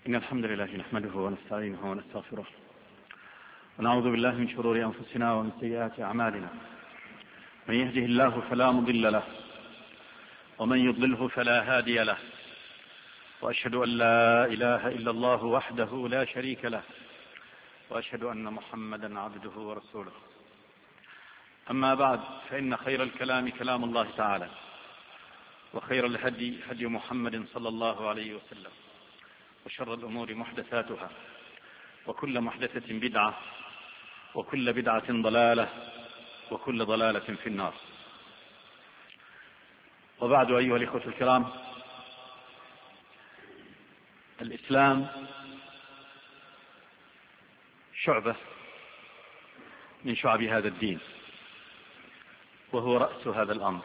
إن الحمد لله نحمده ونستعينه ونستغفره ونعوذ بالله من شرور أنفسنا ومن سيئات أعمالنا. من يهده الله فلا مضل له ومن يضلله فلا هادي له، وأشهد أن لا إله إلا الله وحده لا شريك له، وأشهد أن محمدا عبده ورسوله. أما بعد، فإن خير الكلام كلام الله تعالى، وخير الهدي هدي محمد صلى الله عليه وسلم، وشر الأمور محدثاتها، وكل محدثة بدعة، وكل بدعة ضلالة، وكل ضلالة في النار. وبعد، أيها الإخوة الكرام، الإسلام شعبة من شعب هذا الدين، وهو رأس هذا الأمر.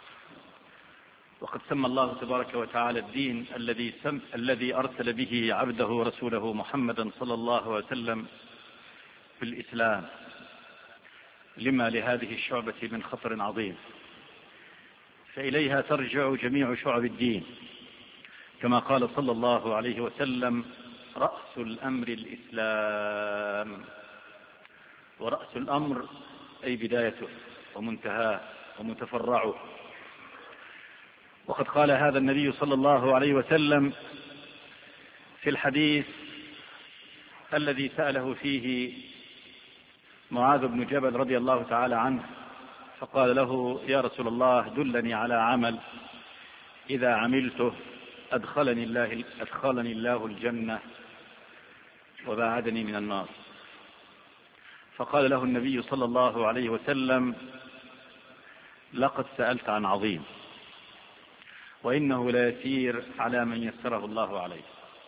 وقد سمى الله تبارك وتعالى الدين الذي أرسل به عبده ورسوله محمدا صلى الله عليه وسلم بالإسلام، لما لهذه الشعبة من خطر عظيم، فإليها ترجع جميع شعب الدين، كما قال صلى الله عليه وسلم: رأس الأمر الإسلام. ورأس الأمر أي بدايته ومنتهاه ومتفرعه. وقد قال هذا النبي صلى الله عليه وسلم في الحديث الذي سأله فيه معاذ بن جبل رضي الله تعالى عنه، فقال له: يا رسول الله، دلني على عمل إذا عملته أدخلني الله الجنة وباعدني من النار. فقال له النبي صلى الله عليه وسلم: لقد سألت عن عظيم، وإنه ليسير على من يسره الله عليه.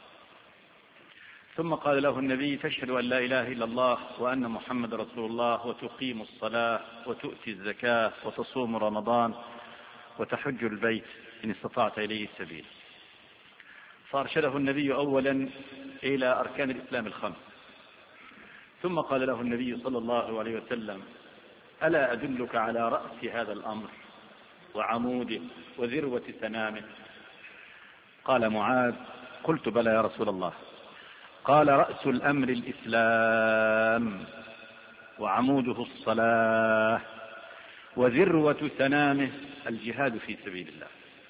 ثم قال له النبي: تشهد أن لا إله إلا الله وأن محمد رسول الله، وتقيم الصلاة، وتؤتي الزكاة، وتصوم رمضان، وتحج البيت إن استطعت إليه السبيل. فأرشده النبي أولا إلى أركان الإسلام الخمس، ثم قال له النبي صلى الله عليه وسلم: ألا أدلك على رأس هذا الأمر وعموده وذروة سنامه؟ قال معاذ: قلت: بلى يا رسول الله. قال: رأس الأمر الإسلام، وعموده الصلاة، وذروة سنامه الجهاد في سبيل الله.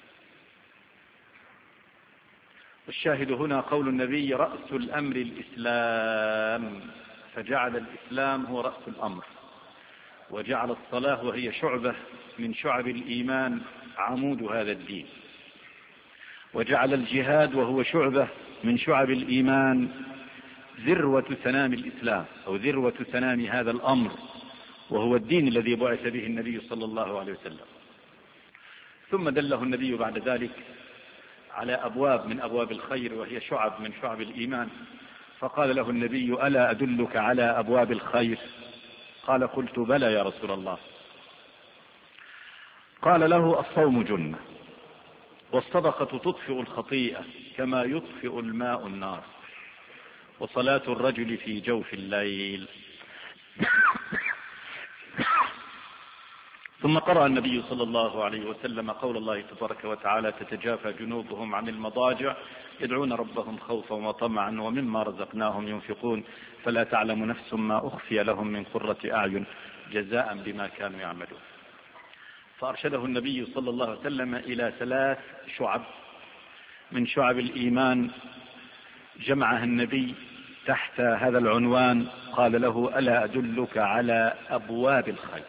والشاهد هنا قول النبي: رأس الأمر الإسلام، فجعل الإسلام هو رأس الأمر، وجعل الصلاة وهي شعبة من شعب الإيمان عمود هذا الدين، وجعل الجهاد وهو شعبة من شعب الإيمان ذروة سنام الإسلام، أو ذروة سنام هذا الأمر، وهو الدين الذي بعث به النبي صلى الله عليه وسلم. ثم دله النبي بعد ذلك على أبواب من أبواب الخير، وهي شعب من شعب الإيمان، فقال له النبي: ألا أدلك على أبواب الخير؟ قال: قلت: بلى يا رسول الله. قال له: الصوم جنة، والصدقة تطفئ الخطيئة كما يطفئ الماء النار، وصلاة الرجل في جوف الليل. ثم قرأ النبي صلى الله عليه وسلم قول الله تبارك وتعالى: تتجافى جنوبهم عن المضاجع يدعون ربهم خوفا وطمعا ومما رزقناهم ينفقون فلا تعلم نفس ما أخفي لهم من قرة أعين جزاء بما كانوا يعملون. فأرشده النبي صلى الله عليه وسلم إلى 3 شعب من شعب الإيمان، جمعها النبي تحت هذا العنوان. قال له: ألا أدلك على أبواب الخير؟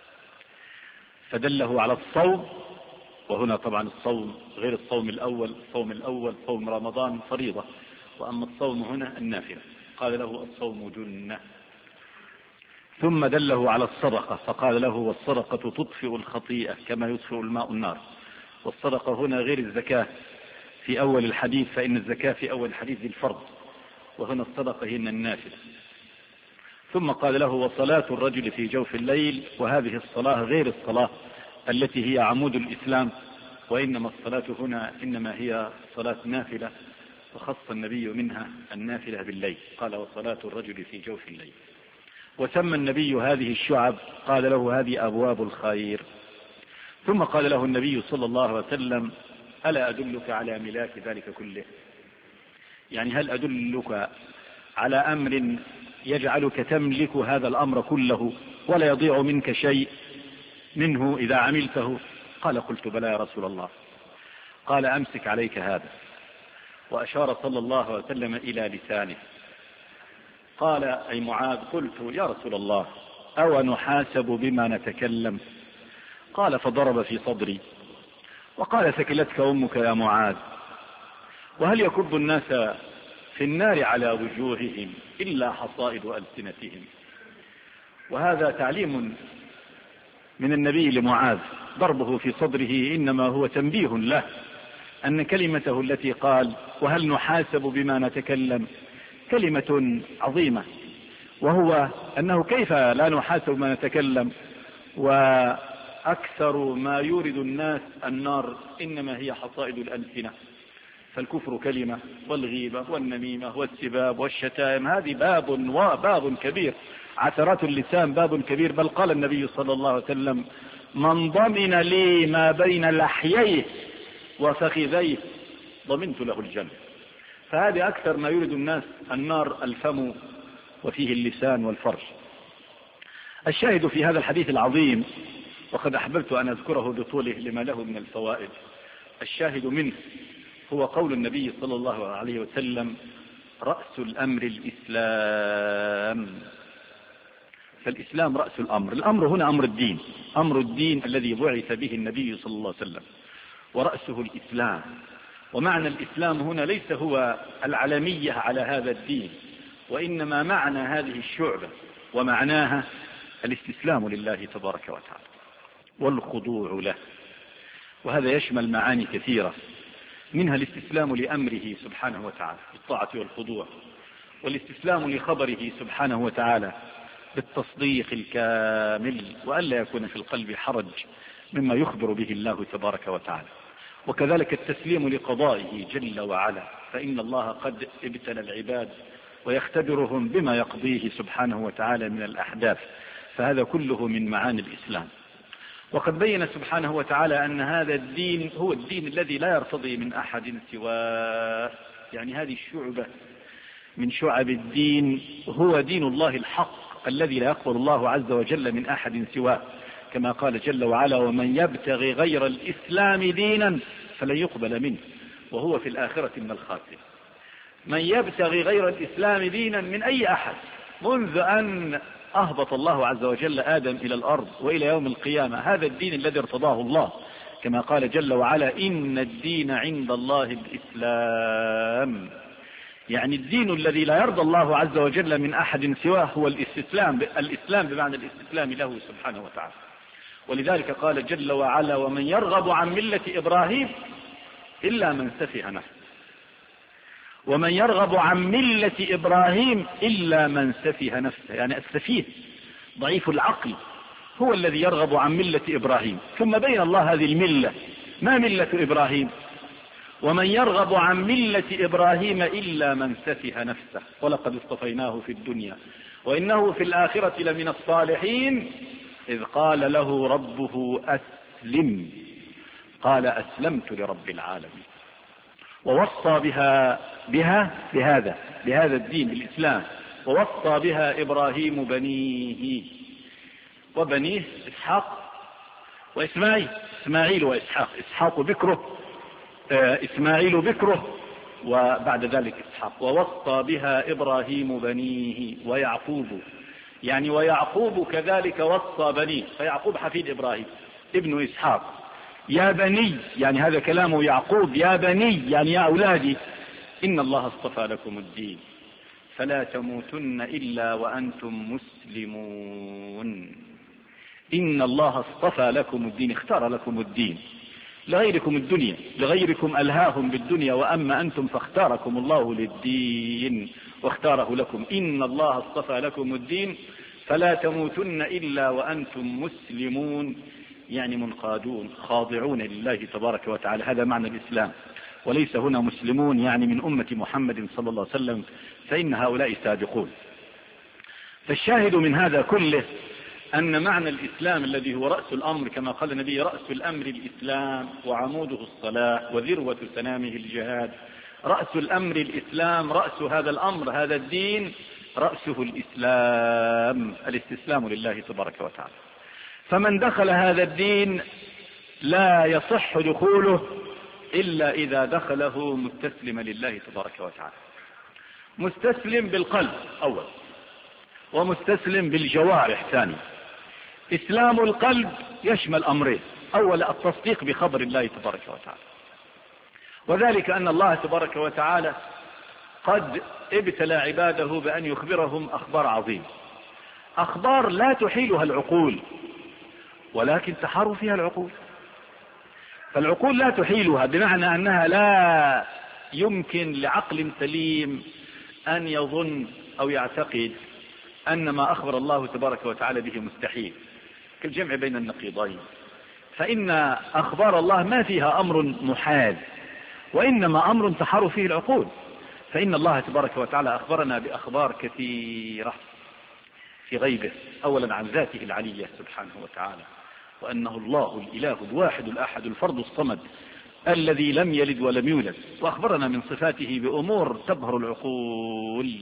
فدله على الصوم، وهنا طبعا الصوم غير الصوم الأول. الصوم الأول صوم رمضان فريضة، وأما الصوم هنا النافلة. قال له: الصوم جنة. ثم دله على الصدقة، فقال له: والصدقة تطفئ الخطيئة كما يطفئ الماء النار. والصدقة هنا غير الزكاة في أول الحديث، فإن الزكاة في أول الحديث الفرض، وهنا الصدقة هنا النافلة. ثم قال له: وصلاة الرجل في جوف الليل. وهذه الصلاة غير الصلاة التي هي عمود الإسلام، وإنما الصلاة هنا إنما هي صلاة نافلة، وخص النبي منها النافلة بالليل. قال: وصلاة الرجل في جوف الليل. وسمى النبي هذه الشعب، قال له: هذه أبواب الخير. ثم قال له النبي صلى الله عليه وسلم: ألا أدلك على ملاك ذلك كله؟ يعني هل أدلك على أمر يجعلك تملك هذا الأمر كله ولا يضيع منك شيء منه إذا عملته؟ قال قلت بلى يا رسول الله. قال أمسك عليك هذا، وأشار صلى الله عليه وسلم إلى لسانه. قال أي معاذ قلت يا رسول الله أو نحاسب بما نتكلم؟ قال فضرب في صدري وقال ثكلتك أمك يا معاذ، وهل يكب الناس في النار على وجوههم إلا حصائد ألسنتهم؟ وهذا تعليم من النبي لمعاذ، ضربه في صدره إنما هو تنبيه له أن كلمته التي قال وهل نحاسب بما نتكلم كلمة عظيمة، وهو أنه كيف لا نحاسب بما نتكلم وأكثر ما يورد الناس النار إنما هي حصائد الألسنة. فالكفر كلمة، والغيبة والنميمة والسباب والشتائم هذه باب كبير، عثرات اللسان باب كبير. بل قال النبي صلى الله عليه وسلم من ضمن لي ما بين لحييه وفخذيه ضمنت له الجنة. فهذه أكثر ما يورد الناس النار الفم وفيه اللسان والفرج. الشاهد في هذا الحديث العظيم، وقد أحببت أن أذكره بطوله لما له من الفوائد، الشاهد منه هو قول النبي صلى الله عليه وسلم رأس الأمر الإسلام. فالإسلام رأس الأمر. الأمر هنا أمر الدين الذي بعث به النبي صلى الله عليه وسلم، ورأسه الإسلام. ومعنى الإسلام هنا ليس هو العلمية على هذا الدين، وإنما معنى هذه الشعبة ومعناها الاستسلام لله تبارك وتعالى والخضوع له. وهذا يشمل معاني كثيرة، منها الاستسلام لأمره سبحانه وتعالى بالطاعة والخضوع، والاستسلام لخبره سبحانه وتعالى بالتصديق الكامل، وألا يكون في القلب حرج مما يخبر به الله تبارك وتعالى. وكذلك التسليم لقضائه جل وعلا، فإن الله قد ابتلى العباد ويختبرهم بما يقضيه سبحانه وتعالى من الأحداث، فهذا كله من معاني الإسلام. وقد بين سبحانه وتعالى أن هذا الدين هو الدين الذي لا يرتضي من أحد سواه، يعني هذه الشعبة من شعب الدين هو دين الله الحق الذي لا يقبل الله عز وجل من أحد سواه، كما قال جل وعلا ومن يبتغي غير الإسلام دينا فلن يقبل منه وهو في الآخرة من الخاسرين. من يبتغي غير الإسلام دينا من أي أحد منذ أن أهبط الله عز وجل آدم إلى الأرض وإلى يوم القيامة، هذا الدين الذي ارتضاه الله، كما قال جل وعلا إن الدين عند الله الإسلام. يعني الدين الذي لا يرضى الله عز وجل من أحد سواه هو الإسلام بمعنى الاستسلام له سبحانه وتعالى. ولذلك قال جل وعلا ومن يرغب عن ملة إبراهيم إلا من سفه نفسه. ومن يرغب عن ملة إبراهيم إلا من سفه نفسه، يعني السفيه ضعيف العقل هو الذي يرغب عن ملة إبراهيم. ثم بين الله هذه الملة، ما ملة إبراهيم؟ ومن يرغب عن ملة إبراهيم إلا من سفه نفسه ولقد اصطفيناه في الدنيا وإنه في الآخرة لمن الصالحين إذ قال له ربه أسلم قال أسلمت لرب العالمين. ووصى بهذا الدين الإسلام، ووصى بها إبراهيم بنيه وبنيه إسحاق إسماعيل وإسحاق، إسحاق بكره إسماعيل بكره وبعد ذلك إسحاق. ووصى بها إبراهيم بنيه ويعقوب، يعني ويعقوب كذلك وصى بنيه، فيعقوب حفيد إبراهيم ابن إسحاق. يا بني، يعني هذا كلام يعقوب، يا بني يعني يا أولادي إن الله اصطفى لكم الدين فلا تموتن إلا وأنتم مسلمون. إن الله اصطفى لكم الدين، اختار لكم الدين، لغيركم الدنيا، لغيركم ألهاهم بالدنيا، وأما أنتم فاختاركم الله للدين واختاره لكم. إن الله اصطفى لكم الدين فلا تموتن إلا وأنتم مسلمون، يعني منقادون خاضعون لله تبارك وتعالى. هذا معنى الإسلام، وليس هنا مسلمون يعني من أمة محمد صلى الله عليه وسلم، فإن هؤلاء سابقون. فالشاهد من هذا كله أن معنى الإسلام الذي هو رأس الأمر، كما قال النبي رأس الأمر الإسلام وعموده الصلاة وذروة سنامه الجهاد رأس الأمر الإسلام، رأس هذا الأمر هذا الدين رأسه الإسلام، الاستسلام لله تبارك وتعالى. فمن دخل هذا الدين لا يصح دخوله إلا إذا دخله مستسلما لله تبارك وتعالى، مستسلم بالقلب أول ومستسلم بالجوارح ثاني. إسلام القلب يشمل أمرين: أول التصديق بخبر الله تبارك وتعالى، وذلك أن الله تبارك وتعالى قد ابتلى عباده بأن يخبرهم أخبار عظيمة، أخبار لا تحيلها العقول ولكن تحار فيها العقول. فالعقول لا تحيلها، بمعنى أنها لا يمكن لعقل سليم أن يظن أو يعتقد أن ما أخبر الله تبارك وتعالى به مستحيل، كالجمع بين النقيضين. فإن أخبار الله ما فيها أمر محال، وإنما أمر تحار فيه العقول. فإن الله تبارك وتعالى أخبرنا بأخبار كثيرة في غيبه، أولا عن ذاته العلية سبحانه وتعالى، وأنه الله الإله الواحد الأحد الفرد الصمد الذي لم يلد ولم يولد. وأخبرنا من صفاته بأمور تبهر العقول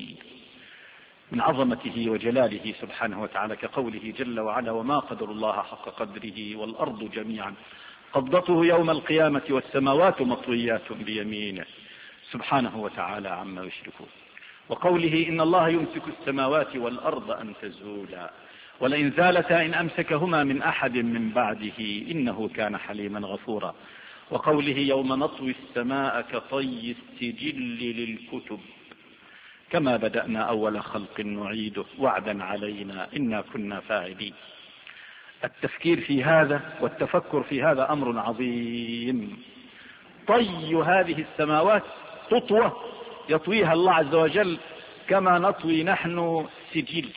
من عظمته وجلاله سبحانه وتعالى، كقوله جل وعلا: وما قدر الله حق قدره والأرض جميعا قبضته يوم القيامة والسماوات مطويات بيمينه سبحانه وتعالى عما يشركون. وقوله: إن الله يمسك السماوات والأرض أن تزولا ولئن زالتا إن أمسكهما من أحد من بعده إنه كان حليما غفورا. وقوله: يوم نطوي السماء كطي السجل للكتب كما بدأنا أول خلق نعيده وعدا علينا إنا كنا فاعلين. التفكير في هذا والتفكر في هذا أمر عظيم. طي هذه السماوات تطوى يطويها الله عز وجل كما نطوي نحن سجل،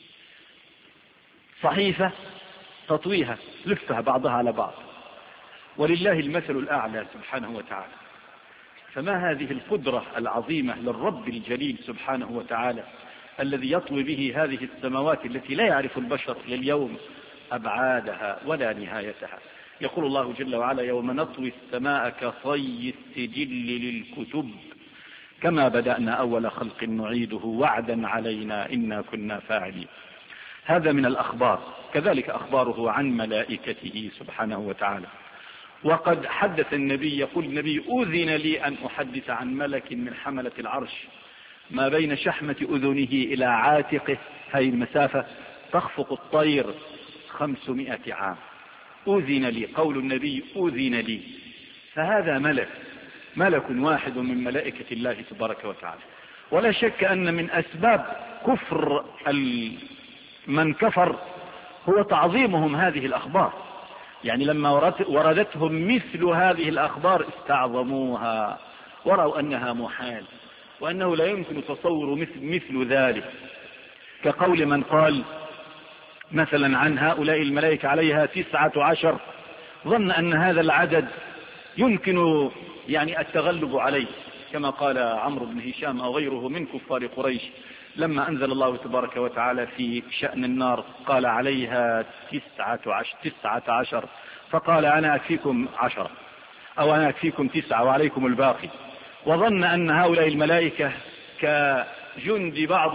صحيفة تطويها لفها بعضها على بعض، ولله المثل الأعلى سبحانه وتعالى. فما هذه القدرة العظيمة للرب الجليل سبحانه وتعالى الذي يطوي به هذه السماوات التي لا يعرف البشر لليوم أبعادها ولا نهايتها. يقول الله جل وعلا: يوم نطوي السماء كطي السجل للكتب كما بدأنا أول خلق نعيده وعدا علينا إنا كنا فاعلين. هذا من الأخبار. كذلك أخباره عن ملائكته سبحانه وتعالى. وقد حدث النبي، يقول النبي: أذن لي أن أحدث عن ملك من حملة العرش ما بين شحمة أذنه إلى عاتقه، هذه المسافة تخفق الطير 500 عام. أذن لي، قول النبي أذن لي. فهذا ملك واحد من ملائكة الله تبارك وتعالى. ولا شك أن من أسباب كفر من كفر هو تعظيمهم هذه الأخبار. يعني لما وردتهم مثل هذه الأخبار استعظموها ورأوا أنها محال وأنه لا يمكن تصور مثل ذلك. كقول من قال مثلا عن هؤلاء الملائكة عليها 19، ظن أن هذا العدد يمكن يعني التغلب عليه، كما قال عمرو بن هشام أو غيره من كفار قريش لما أنزل الله تبارك وتعالى في شأن النار قال عليها 19، فقال أنا أكفيكم 10 أو أنا أكفيكم 9 وعليكم الباقي. وظن أن هؤلاء الملائكة كجند بعض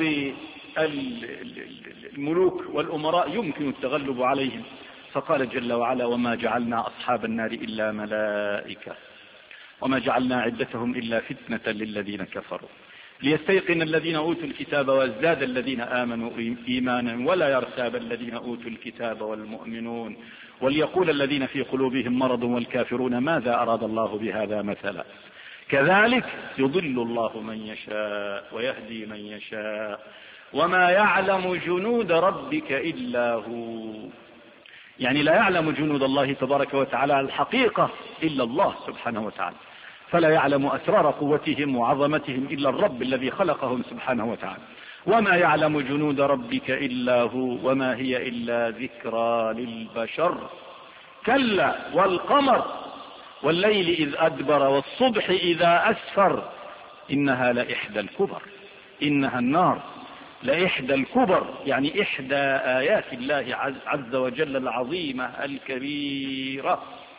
الملوك والأمراء يمكن التغلب عليهم، فقال جل وعلا: وما جعلنا أصحاب النار إلا ملائكة وما جعلنا عدتهم إلا فتنة للذين كفروا ليستيقن الذين أوتوا الكتاب وازداد الذين آمنوا إيمانا ولا يرتاب الذين أوتوا الكتاب والمؤمنون وليقول الذين في قلوبهم مرض والكافرون ماذا أراد الله بهذا مثلا كذلك يضل الله من يشاء ويهدي من يشاء وما يعلم جنود ربك إلا هو. يعني لا يعلم جنود الله تبارك وتعالى الحقيقة إلا الله سبحانه وتعالى، فلا يعلم أسرار قوتهم وعظمتهم إلا الرب الذي خلقهم سبحانه وتعالى. وما يعلم جنود ربك إلا هو وما هي إلا ذكرى للبشر. كلا والقمر والليل إذ أدبر والصبح إذا أسفر إنها لإحدى الكبر. إنها النار لإحدى الكبر، يعني إحدى آيات الله عز وجل العظيمة الكبيرة.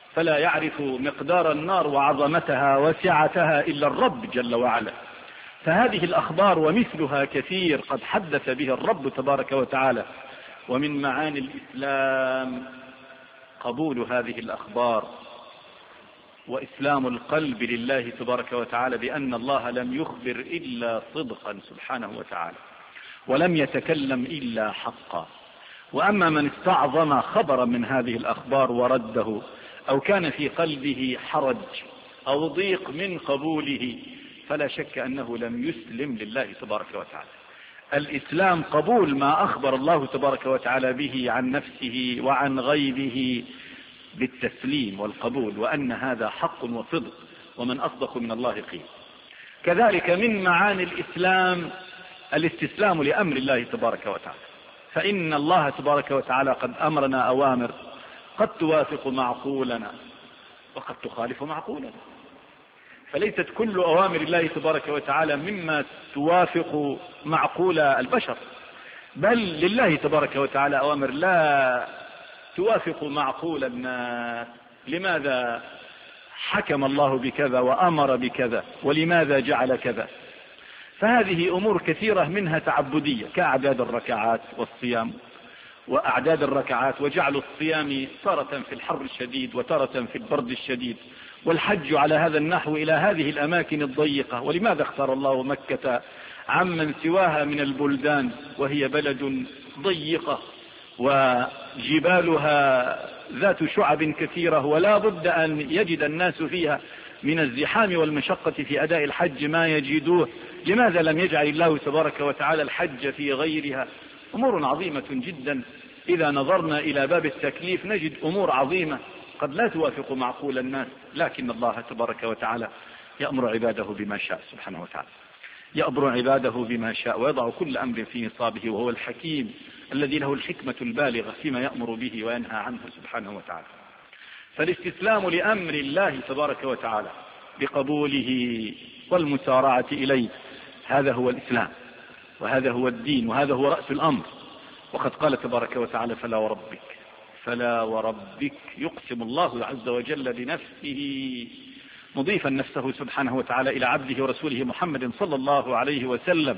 فلا يعرف مقدار النار وعظمتها وسعتها إلا الرب جل وعلا. فهذه الأخبار ومثلها كثير قد حدث به الرب تبارك وتعالى. ومن معاني الإسلام قبول هذه الأخبار وإسلام القلب لله تبارك وتعالى بأن الله لم يخبر إلا صدقا سبحانه وتعالى، ولم يتكلم إلا حقا. وأما من استعظم خبرا من هذه الأخبار ورده، أو كان في قلبه حرج أو ضيق من قبوله، فلا شك أنه لم يسلم لله تبارك وتعالى. الإسلام قبول ما أخبر الله تبارك وتعالى به عن نفسه وعن غيبه بالتسليم والقبول، وأن هذا حق وصدق، ومن أصدق من الله قيل. كذلك من معاني الإسلام الاستسلام لأمر الله تبارك وتعالى، فإن الله تبارك وتعالى قد أمرنا أوامر قد توافق معقولنا وقد تخالف معقولنا، فليست كل أوامر الله تبارك وتعالى مما توافق معقول البشر، بل لله تبارك وتعالى أوامر لا توافق معقول الناس. لماذا حكم الله بكذا وأمر بكذا، ولماذا جعل كذا؟ فهذه أمور كثيرة منها تعبدية، كأعداد الركعات والصيام، وأعداد الركعات وجعل الصيام تارة في الحر الشديد وتارة في البرد الشديد، والحج على هذا النحو إلى هذه الأماكن الضيقة. ولماذا اختار الله مكة عمن سواها من البلدان وهي بلد ضيقة وجبالها ذات شعب كثيرة، ولا بد أن يجد الناس فيها من الزحام والمشقة في أداء الحج ما يجدوه؟ لماذا لم يجعل الله تبارك وتعالى الحج في غيرها؟ أمور عظيمة جدا. إذا نظرنا إلى باب التكليف نجد أمور عظيمة قد لا توافق معقول الناس، لكن الله تبارك وتعالى يأمر عباده بما شاء سبحانه وتعالى، يأمر عباده بما شاء، ويضع كل أمر في نصابه، وهو الحكيم الذي له الحكمة البالغة فيما يأمر به وينهى عنه سبحانه وتعالى. فالاستسلام لأمر الله تبارك وتعالى بقبوله والمسارعة إليه، هذا هو الإسلام، وهذا هو الدين، وهذا هو رأس الأمر. وقد قال تبارك وتعالى: فلا وربك، فلا وربك، يقسم الله عز وجل بنفسه، مضيفا نفسه سبحانه وتعالى إلى عبده ورسوله محمد صلى الله عليه وسلم: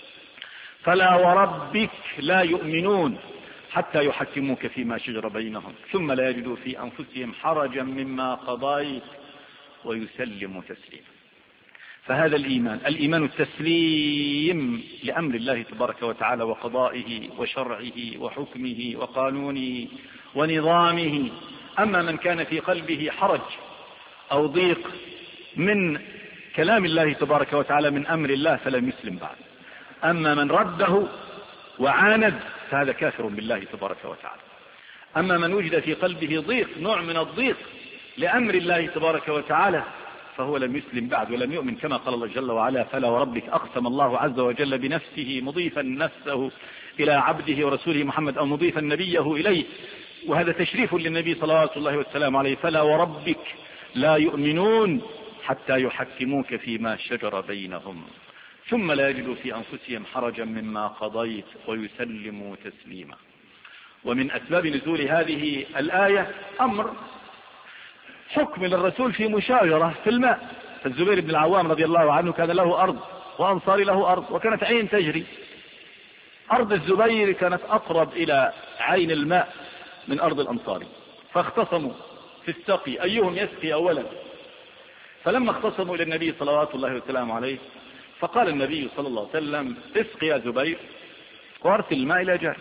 فلا وربك لا يؤمنون حتى يحكموك فيما شجر بينهم ثم لا يجدوا في أنفسهم حرجا مما قضيت ويسلموا تسليما. فهذا الإيمان التسليم لأمر الله تبارك وتعالى وقضائه وشرعه وحكمه وقانونه ونظامه. أما من كان في قلبه حرج أو ضيق من كلام الله تبارك وتعالى من أمر الله فلم يسلم بعد. أما من رده وعاند فهذا كافر بالله تبارك وتعالى. أما من وجد في قلبه ضيق، نوع من الضيق لأمر الله تبارك وتعالى، فهو لم يسلم بعد ولم يؤمن، كما قال الله جل وعلا: فلا وربك. أقسم الله عز وجل بنفسه مضيفا نفسه إلى عبده ورسوله محمد، أو مضيفا نبيه إليه، وهذا تشريف للنبي صلوات الله والسلام عليه: فلا وربك لا يؤمنون حتى يحكموك فيما شجر بينهم ثم لا يجدوا في أنفسهم حرجا مما قضيت ويسلموا تسليما. ومن أسباب نزول هذه الآية أمر حكم للرسول في مشاجرة في الماء. فالزبير بن العوام رضي الله عنه كان له أرض وأنصار له أرض، وكانت عين تجري. أرض الزبير كانت أقرب إلى عين الماء من أرض الأنصار، فاختصموا في السقي أيهم يسقي أولا. فلما اختصموا إلى النبي صلوات الله وسلامه عليه، فقال النبي صلى الله عليه وسلم: اسقي يا زبير وارسل الماء إلى جارك.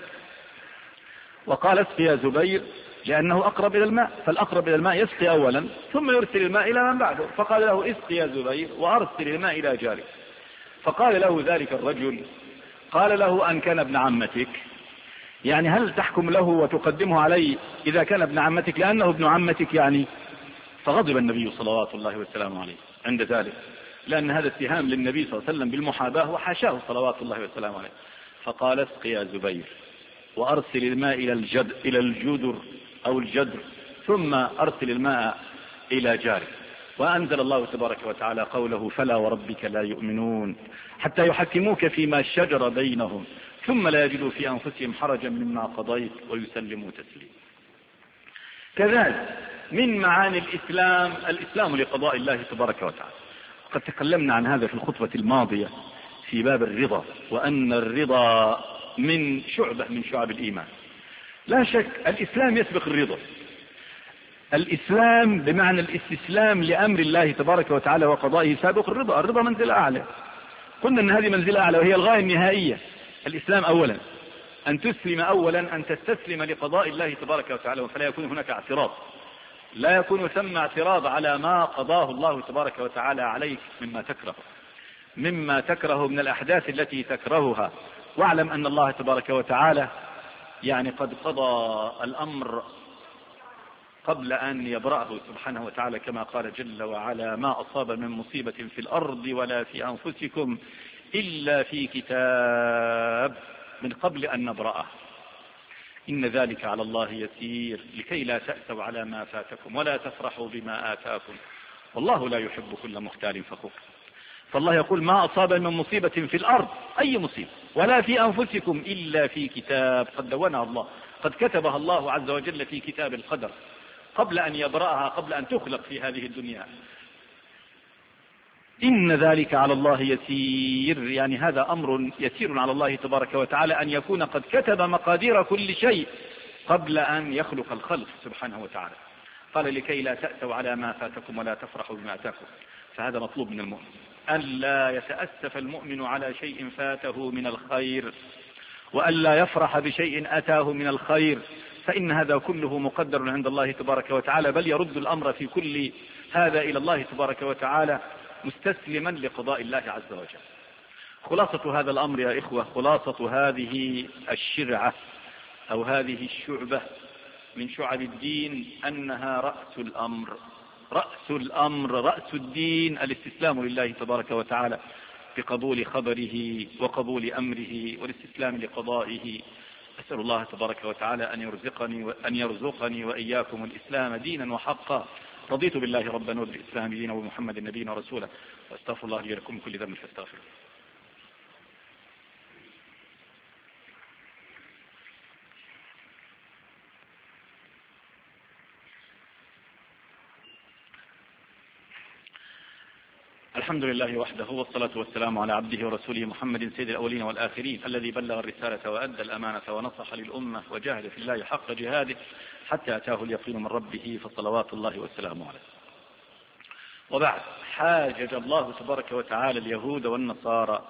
وقال: اسقي يا زبير لأنه أقرب إلى الماء، فالأقرب إلى الماء يسقي أولا ثم يرسل الماء إلى من بعده. فقال له: اسقي يا زبير وأرسل الماء إلى جارك. فقال له ذلك الرجل، قال له: أن كان ابن عمتك، يعني هل تحكم له وتقدمه علي إذا كان ابن عمتك لأنه ابن عمتك يعني؟ فغضب النبي صلوات الله وسلامه عليه عند ذلك، لأن هذا اتهام للنبي صلى الله عليه وسلم بالمحاباة، وحاشاه صلوات الله وسلامه عليه. فقال: اسقي يا زبير وأرسل الماء إلى الجدر أو الجدر ثم أرسل الماء إلى جارك. وأنزل الله تبارك وتعالى قوله: فلا وربك لا يؤمنون حتى يحكموك فيما شجر بينهم ثم لا يجدوا في أنفسهم حرجا مما قضيت ويسلموا تسليما. كذلك من معاني الإسلام لقضاء الله تبارك وتعالى. قد تكلمنا عن هذا في الخطبة الماضية في باب الرضا، وأن الرضا من شعبة من شعب الإيمان. لا شك الإسلام يسبق الرضا. الإسلام بمعنى الاستسلام لأمر الله تبارك وتعالى وقضائه سابق الرضا. الرضا منزلة أعلى، قلنا أن هذه منزلة أعلى وهي الغاية النهائية. الإسلام أولا أن تسلم، أولا أن تستسلم لقضاء الله تبارك وتعالى، فلا يكون هناك اعتراض، لا يكون ثم اعتراض على ما قضاه الله تبارك وتعالى عليك مما تكره من الأحداث التي تكرهها. واعلم أن الله تبارك وتعالى يعني قد قضى الأمر قبل أن يبرأه سبحانه وتعالى، كما قال جل وعلا: ما أصاب من مصيبة في الأرض ولا في أنفسكم إلا في كتاب من قبل أن نبرأه إن ذلك على الله يسير لكي لا تأسوا على ما فاتكم ولا تفرحوا بما آتاكم والله لا يحب كل مختال فخور. فالله يقول: ما أصاب من مصيبة في الأرض، أي مصيبة، ولا في أنفسكم إلا في كتاب قد دونها الله، قد كتبها الله عز وجل في كتاب القدر قبل أن يبرأها، قبل أن تخلق في هذه الدنيا. إن ذلك على الله يسير، يعني هذا أمر يسير على الله تبارك وتعالى أن يكون قد كتب مقادير كل شيء قبل أن يخلق الخلق سبحانه وتعالى. قال: لكي لا تأسوا على ما فاتكم ولا تفرحوا بما أتاكم. فهذا مطلوب من المؤمن، أن لا يتأسف المؤمن على شيء فاته من الخير، وأن لا يفرح بشيء أتاه من الخير، فإن هذا كله مقدر عند الله تبارك وتعالى، بل يرد الأمر في كل هذا إلى الله تبارك وتعالى مستسلما لقضاء الله عز وجل. خلاصة هذا الأمر يا إخوة، خلاصة هذه الشرعة أو هذه الشعبة من شعب الدين أنها رأس الدين الاتسلام لله تبارك وتعالى بقبول خبره وقبول أمره والاستسلام لقضائه. أسأل الله تبارك وتعالى أن يرزقني وإياكم الإسلام دينا وحقا. رضيت بالله ربا وبالإسلام دينا ومحمد نبينا ورسولا، واستغفر الله لي ولكم كل ذنب فاستغفروه. الحمد لله وحده، والصلاة والسلام على عبده ورسوله محمد سيد الأولين والآخرين، الذي بلغ الرسالة وأدى الأمانة ونصح للأمة وجاهد في الله حق جهاده حتى أتاه اليقين من ربه، فصلوات الله والسلام عليه. وبعد، حاجج الله تبارك وتعالى اليهود والنصارى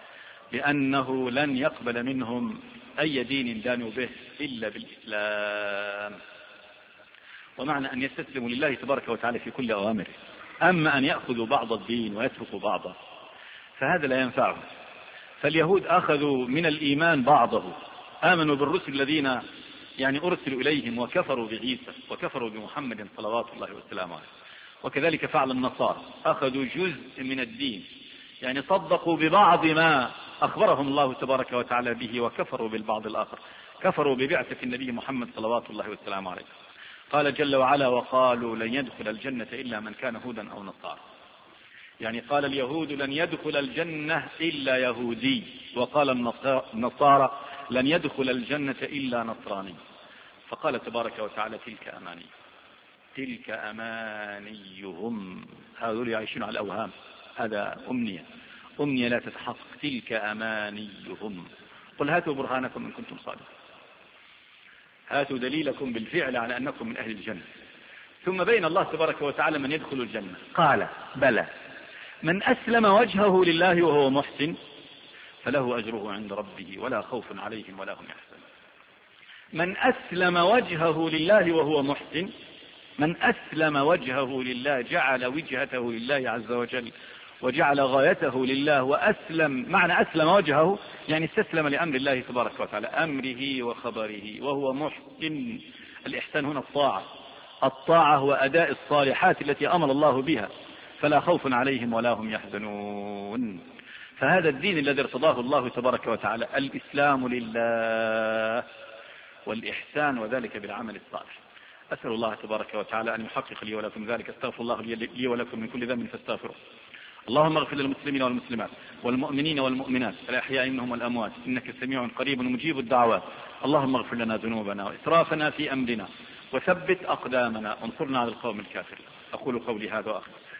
بأنه لن يقبل منهم أي دين دانوا به إلا بالإسلام، ومعنى أن يستسلموا لله تبارك وتعالى في كل أوامره. أما أن يأخذوا بعض الدين ويتركوا بعضه فهذا لا ينفعه. فاليهود أخذوا من الإيمان بعضه، آمنوا بالرسل الذين أرسلوا إليهم وكفروا بعيسى وكفروا بمحمد صلوات الله والسلام عليه. وكذلك فعل النصارى، أخذوا جزء من الدين، صدقوا ببعض ما أخبرهم الله تبارك وتعالى به وكفروا بالبعض الآخر، كفروا ببعثة النبي محمد صلوات الله والسلام عليه. قال جل وعلا: وقالوا لن يدخل الجنة إلا من كان هودا أو نصارى. قال اليهود لن يدخل الجنة إلا يهودي، وقال النصارى لن يدخل الجنة إلا نصراني. فقال تبارك وتعالى: تلك أمانيهم، هؤلاء يعيشون على الأوهام، هذا أمنية لا تتحقق. تلك أمانيهم، قل هاتوا برهانكم إن كنتم صادقين، هاتوا دليلكم بالفعل على أنكم من أهل الجنة. ثم بين الله تبارك وتعالى من يدخل الجنة، قال: بلى من أسلم وجهه لله وهو محسن فله أجره عند ربه ولا خوف عليهم ولا هم يحزنون. من أسلم وجهه لله وهو محسن، من أسلم وجهه لله، جعل وجهته لله عز وجل وجعل غايته لله، وأسلم، معنى أسلم وجهه استسلم لأمر الله تبارك وتعالى، أمره وخبره، وهو محسن. الإحسان هنا الطاعة وأداء الصالحات التي أمر الله بها، فلا خوف عليهم ولا هم يحزنون. فهذا الدين الذي ارتضاه الله تبارك وتعالى، الإسلام لله والإحسان، وذلك بالعمل الصالح. أسأل الله تبارك وتعالى أن يحقق لي ولكم ذلك. استغفر الله لي ولكم من كل ذنب فاستغفروه. اللهم اغفر للمسلمين والمسلمات والمؤمنين والمؤمنات الأحياء منهم والأموات، إنك سميع قريب مجيب الدعوات. اللهم اغفر لنا ذنوبنا وإسرافنا في أمرنا وثبت أقدامنا وانصرنا على القوم الكافر. أقول قولي هذا وأخذ